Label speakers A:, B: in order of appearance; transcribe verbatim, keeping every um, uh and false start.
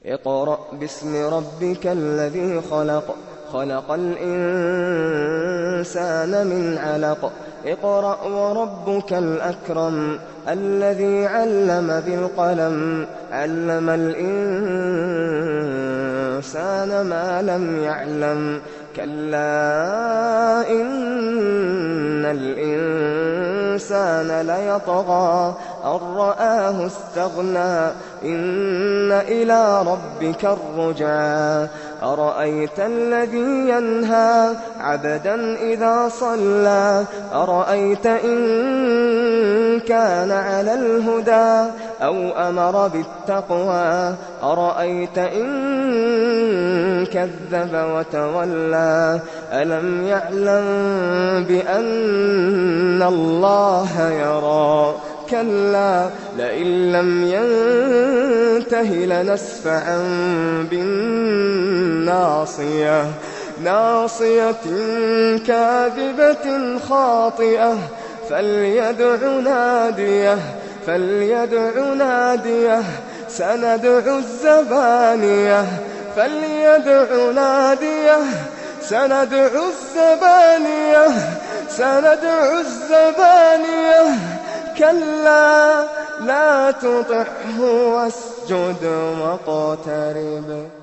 A: اقرأ باسم ربك الذي خلق خلق الإنسان من علق اقرأ وربك الأكرم الذي علم بالقلم علم الإنسان ما لم يعلم كلا إن الإنسان ليطغى أن رآه استغنى إن إلى ربك الرجعى أرأيت الذي ينهى عبدا إذا صلى أرأيت إن كان على الهدى أو أمر بالتقوى أرأيت إن كذب وتولى ألم يعلم بأن الله يرى كلا لئن لم ينته لنسفعا بالناصية ناصية كاذبة خاطئة فليدع ناديه فليدع ناديه سندع الزبانية فليدع ناديه سندع الزبانية سندع الزبانية كلا لا تطعه واسجد واقترب.